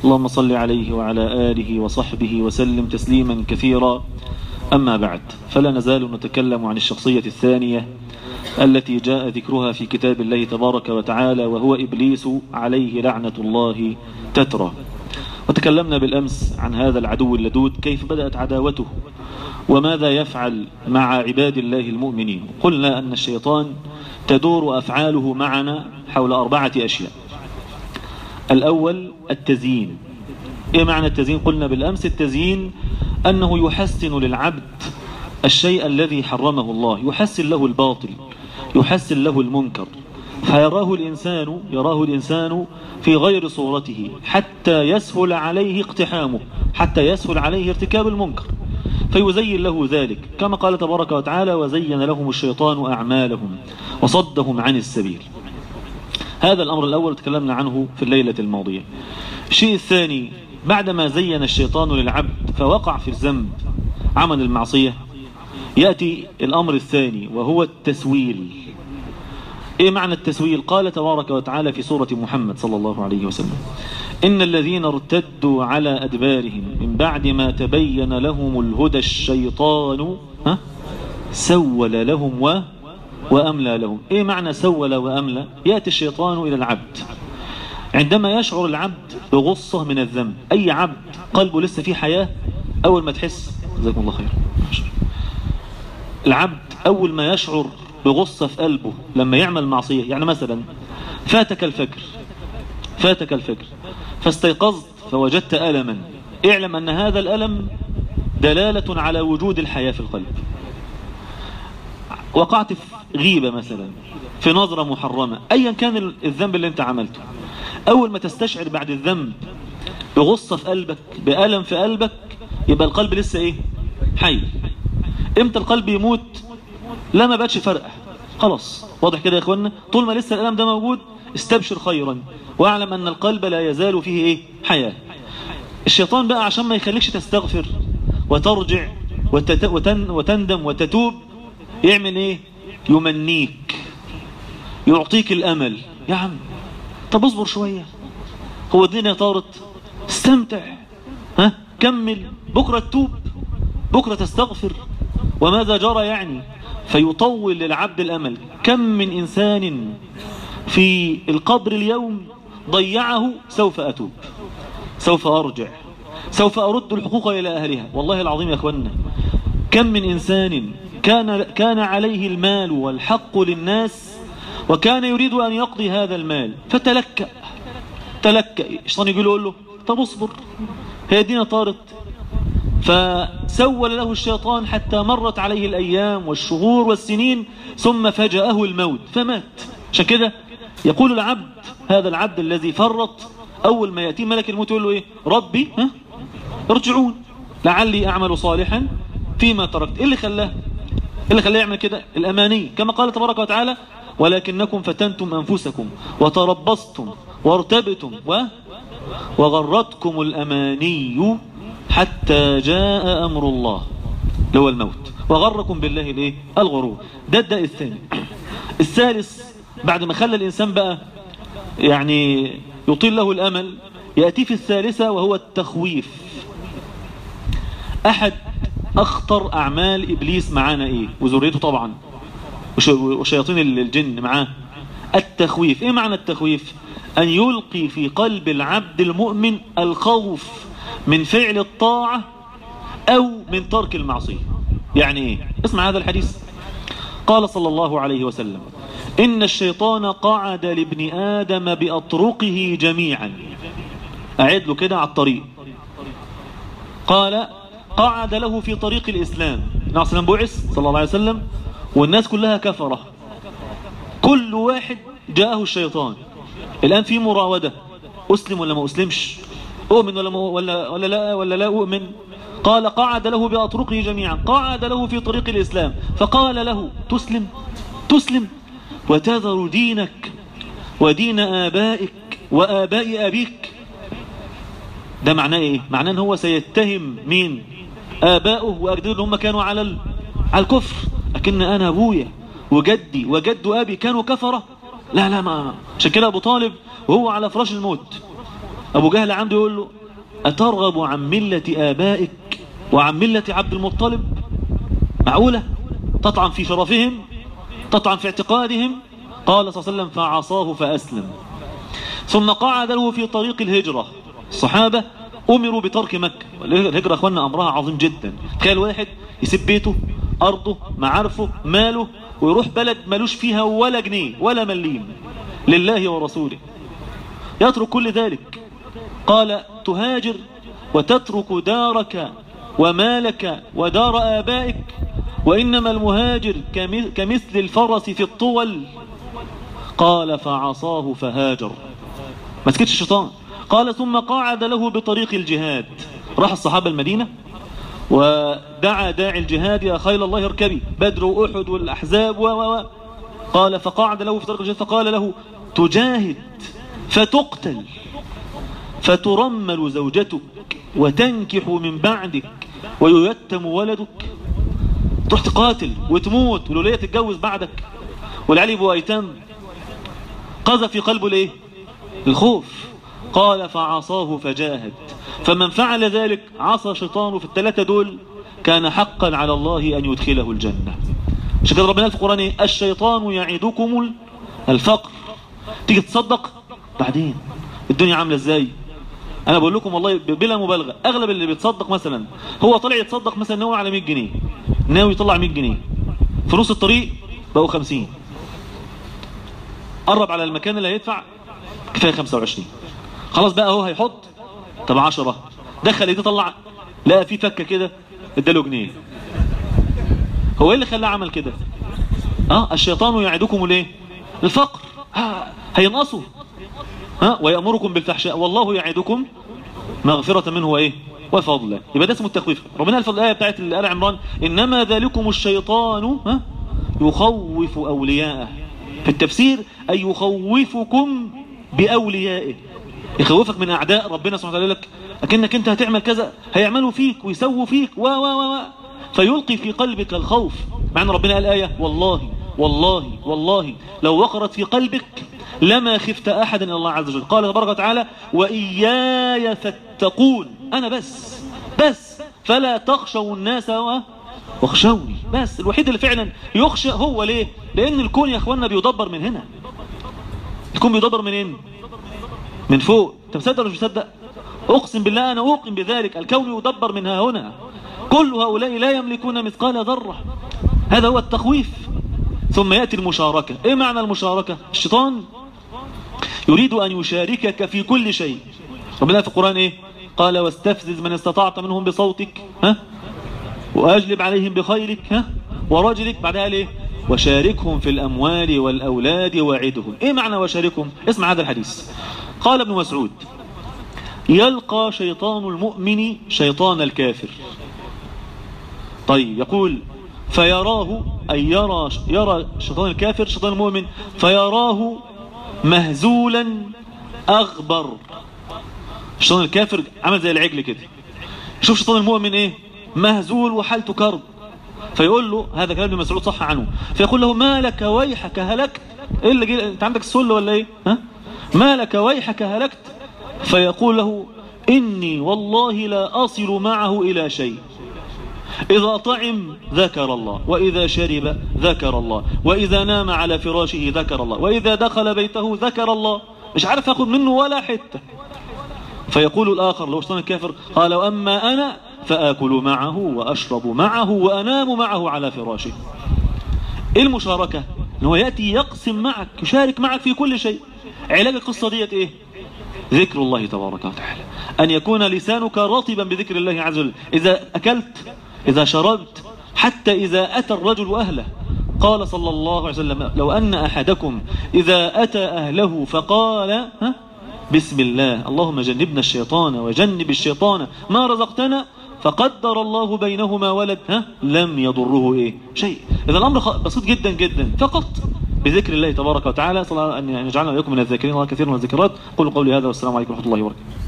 اللهم صل عليه وعلى آله وصحبه وسلم تسليما كثيرا. أما بعد، فلا نزال نتكلم عن الشخصية الثانية التي جاء ذكرها في كتاب الله تبارك وتعالى، وهو إبليس عليه لعنة الله تترى. وتكلمنا بالأمس عن هذا العدو اللدود، كيف بدأت عداوته وماذا يفعل مع عباد الله المؤمنين. قلنا أن الشيطان تدور أفعاله معنا حول 4 أشياء. الأول التزيين. إيه معنى التزيين؟ قلنا بالأمس التزيين أنه يحسن للعبد الشيء الذي حرمه الله، يحسن له الباطل، يحسن له المنكر، فيراه الإنسان في غير صورته حتى يسهل عليه اقتحامه، حتى يسهل عليه ارتكاب المنكر، فيزين له ذلك كما قال تبارك وتعالى: وزين لهم الشيطان أعمالهم وصدهم عن السبيل. هذا الأمر الأول تكلمنا عنه في الليلة الماضية. الشيء الثاني، بعدما زين الشيطان للعبد فوقع في الذنب، عمل المعصية، يأتي الأمر الثاني وهو التسويل. إيه معنى التسويل؟ قال تبارك وتعالى في سورة محمد صلى الله عليه وسلم: إن الذين ارتدوا على أدبارهم من بعد ما تبين لهم الهدى الشيطان سول لهم وأملى لهم. إيه معنى سول وأملى؟ يأتي الشيطان إلى العبد عندما يشعر العبد بغصة من الذنب. أي عبد قلبه لسه فيه حياة أول ما تحس، جزاكم الله خير، العبد أول ما يشعر بغصة في قلبه لما يعمل معصية، يعني مثلا فاتك الفجر فاستيقظت فوجدت ألما، اعلم أن هذا الألم دلالة على وجود الحياة في القلب. وقعت في غيبة مثلا، في نظرة محرمة، أيا كان الذنب اللي انت عملته، أول ما تستشعر بعد الذنب بغصة في قلبك، بألم في قلبك، يبقى القلب لسه إيه؟ حي. امتى القلب يموت؟ لا، ما بقتش فرقة، خلاص. واضح كده يا اخوانا؟ طول ما لسه الألم ده موجود استبشر خيرا، واعلم أن القلب لا يزال فيه إيه؟ حياة. الشيطان بقى عشان ما يخليكش تستغفر وترجع وتندم وتتوب، يعمل إيه؟ يمنيك، يعطيك الأمل. يا عم طب اصبر شوية، هو الدنيا طارت، استمتع، كمل، بكرة تتوب، بكرة تستغفر، وماذا جرى يعني؟ فيطول للعبد الأمل. كم من إنسان في القبر اليوم ضيعه: سوف أتوب، سوف أرجع، سوف أرد الحقوق إلى أهلها. والله العظيم يا أخوانا، كم من إنسان كان عليه المال والحق للناس، وكان يريد أن يقضي هذا المال، فتلكأ. الشيطان يقول له: طب اصبر، هي الدنيا طارت. فسول له الشيطان حتى مرت عليه الأيام والشهور والسنين، ثم فجأه الموت فمات. عشان كده يقول العبد، هذا العبد الذي فرط، أول ما يأتي ملك الموت يقول له إيه؟ ربي ارجعون لعلي أعمل صالحا فيما تركت. إيه اللي خلاه يعمل كده؟ الأماني، كما قال تبارك وتعالى: ولكنكم فتنتم أنفسكم وتربصتم وارتبتم وغرتكم الأماني حتى جاء أمر الله، اللي هو الموت، وغركم بالله الايه؟ الغرور. ده الداء الثاني. الثالث، بعد ما خلى الإنسان بقى يعني يطيل له الأمل، يأتي في الثالثة وهو التخويف. أحد أخطر أعمال إبليس معانا إيه؟ وذريته طبعا وشياطين الجن معاه، التخويف. إيه معنى التخويف؟ أن يلقي في قلب العبد المؤمن الخوف من فعل الطاعة أو من ترك المعصية. يعني إيه؟ اسمع هذا الحديث. قال صلى الله عليه وسلم: إن الشيطان قعد لابن آدم بأطرقه جميعا. أعد له كده على الطريق. قال: قعد له في طريق الإسلام. النبي صلى الله عليه وسلم بعث صلى الله عليه وسلم والناس كلها كفرة، كل واحد جاءه الشيطان. الآن في مراودة: أسلم ولا ما أسلمش؟ أؤمن ولا لا أؤمن؟ قال: قعد له بأطرقه جميعا، قعد له في طريق الإسلام، فقال له: تسلم وتذر دينك ودين آبائك وآباء أبيك. ده معناه إيه؟ معناه أن هو سيتهم مين؟ آباؤه وأجداده، هم كانوا على الكفر. لكن أنا أبويا وجدي وجد أبي كانوا كفرة؟ لا، ما عشان كده أبو طالب وهو على فراش الموت أبو جهل عنده يقول له أترغب عن ملة آبائك وعن ملة عبد المطلب؟ معقولة تطعن في شرفهم، تطعن في اعتقادهم؟ قال صلى الله عليه وسلم فعصاه فأسلم. ثم قعد له في طريق الهجرة. الصحابة أمروا بترك مكة. الهجرة أخوانا أمرها عظيم جدا. تخيل واحد يسيب بيته، أرضه، معارفه، ماله، ويروح بلد ملوش فيها ولا جنيه ولا مليم لله ورسوله، يترك كل ذلك. قال تهاجر وتترك دارك ومالك ودار آبائك؟ وإنما المهاجر كمثل الفرس في الطول. قال فعصاه فهاجر. ما سكتش الشيطان. قال ثم قعد له بطريق الجهاد. راح الصحابة المدينة ودعا داعي الجهاد يا خيل الله اركبي، بدر وأحد والأحزاب قال فقعد له في طريق الجهاد فقال له تجاهد فتقتل فترمل زوجتك وتنكح من بعدك ويتم ولدك؟ تروح تقاتل وتموت والولية تتجوز بعدك والعيال يبقوا ايتام؟ قذف في قلبه الايه؟ الخوف. قال فعصاه فجاهد. فمن فعل ذلك عصى شيطانه في الثلاثة دول كان حقا على الله أن يدخله الجنة. عشان كده ربنا في القرآن ايه؟ الشيطان يعدكم الفقر. تيجي تصدق بعدين الدنيا عاملة ازاي؟ انا بقول لكم والله بلا مبالغة، اغلب اللي بيتصدق مثلا هو طلع يتصدق مثلا ناوي على 100 جنيه، ناوي يطلع 100 جنيه، في نص الطريق بقوا 50، قرب على المكان اللي هيدفع كفاية 25، خلاص بقى هو هيحط طب 10، دخل ايديه طلع لقى في فكة كده اداله جنيه. هو ايه اللي خلاه عمل كده؟ الشيطان يعدكم الايه؟ الفقر. هينقصوا. ويأمركم بالفحشاء والله يعدكم مغفرة منه وايه؟ وفضله. يبقى ده اسمه التخويف. ربنا قال في الآية بتاعت آل عمران إنما ذلكم الشيطان يخوف أولياءه. في التفسير أي يخوفكم بأوليائه، يخوفك من أعداء ربنا سبحانه وتعالى. لك أكنك أنت هتعمل كذا هيعملوا فيك ويسووا فيك فيلقي في قلبك الخوف. مع أن ربنا قال آية والله والله والله لو وقرت في قلبك لما خفت أحدا إلا الله عز وجل. قال تبارك وتعالى وإياي فاتقون، أنا بس فلا تخشوا الناس واخشوني. بس الوحيد اللي فعلا يخشى هو ليه؟ لأن الكون يا أخوانا بيدبر من هنا. الكون بيدبر منين؟ من فوق. أنت مصدق ولا مش مصدق؟ أقسم بالله أنا أوقن بذلك. الكون يدبر من ها هنا. كل هؤلاء لا يملكون مثقال ذرة. هذا هو التخويف. ثم يأتي المشاركة. إيه معنى المشاركة؟ الشيطان يريد أن يشاركك في كل شيء. ربنا في القرآن إيه؟ قال واستفزز من استطعت منهم بصوتك وأجلب عليهم بخيلك ورجلك. بعدها ليه؟ وشاركهم في الأموال والأولاد وعدهم. إيه معنى وشاركهم؟ اسمع هذا الحديث. قال ابن مسعود يلقى شيطان المؤمن شيطان الكافر. طيب يقول فيراه أي يرى شيطان الكافر شيطان المؤمن فيراه مهزولا أغبر. شيطان الكافر عمل زي العجل كده، شوف شيطان المؤمن ايه؟ مهزول وحالته كرب. فيقول له هذا كلام ابن مسعود صح عنه، فيقول له ما لك ويحك هلكت. ايه اللي انت عندك السل ولا ايه؟ ما لك ويحك هلكت. فيقول له إني والله لا أصل معه إلى شيء. إذا طعم ذكر الله، وإذا شرب ذكر الله، وإذا نام على فراشه ذكر الله، وإذا دخل بيته ذكر الله. مش عارف أخذ منه ولا حتة. فيقول الآخر لو شيطان الكافر قال وأما أنا فآكل معه وأشرب معه وأنام معه على فراشه. إيه المشاركة؟ أنه يأتي يقسم معك، يشارك معك في كل شيء. علاج القصة ديت إيه؟ ذكر الله تبارك وتعالى. أن يكون لسانك رطبا بذكر الله عز وجل. إذا أكلت، إذا شربت، حتى إذا أتى الرجل أهله. قال صلى الله عليه وسلم لو أن أحدكم إذا أتى أهله فقال بسم الله اللهم جنبنا الشيطان وجنب الشيطان ما رزقتنا، فقدر الله بينهما ولد لم يضره إيه شيء. إذا الأمر بسيط جدا جدا، فقط بذكر الله تبارك وتعالى. صلى الله أن يجعلنا وإياكم من الذاكرين الله كثيرا من الذكرات. قولوا قولي هذا والسلام عليكم ورحمة الله وبركاته.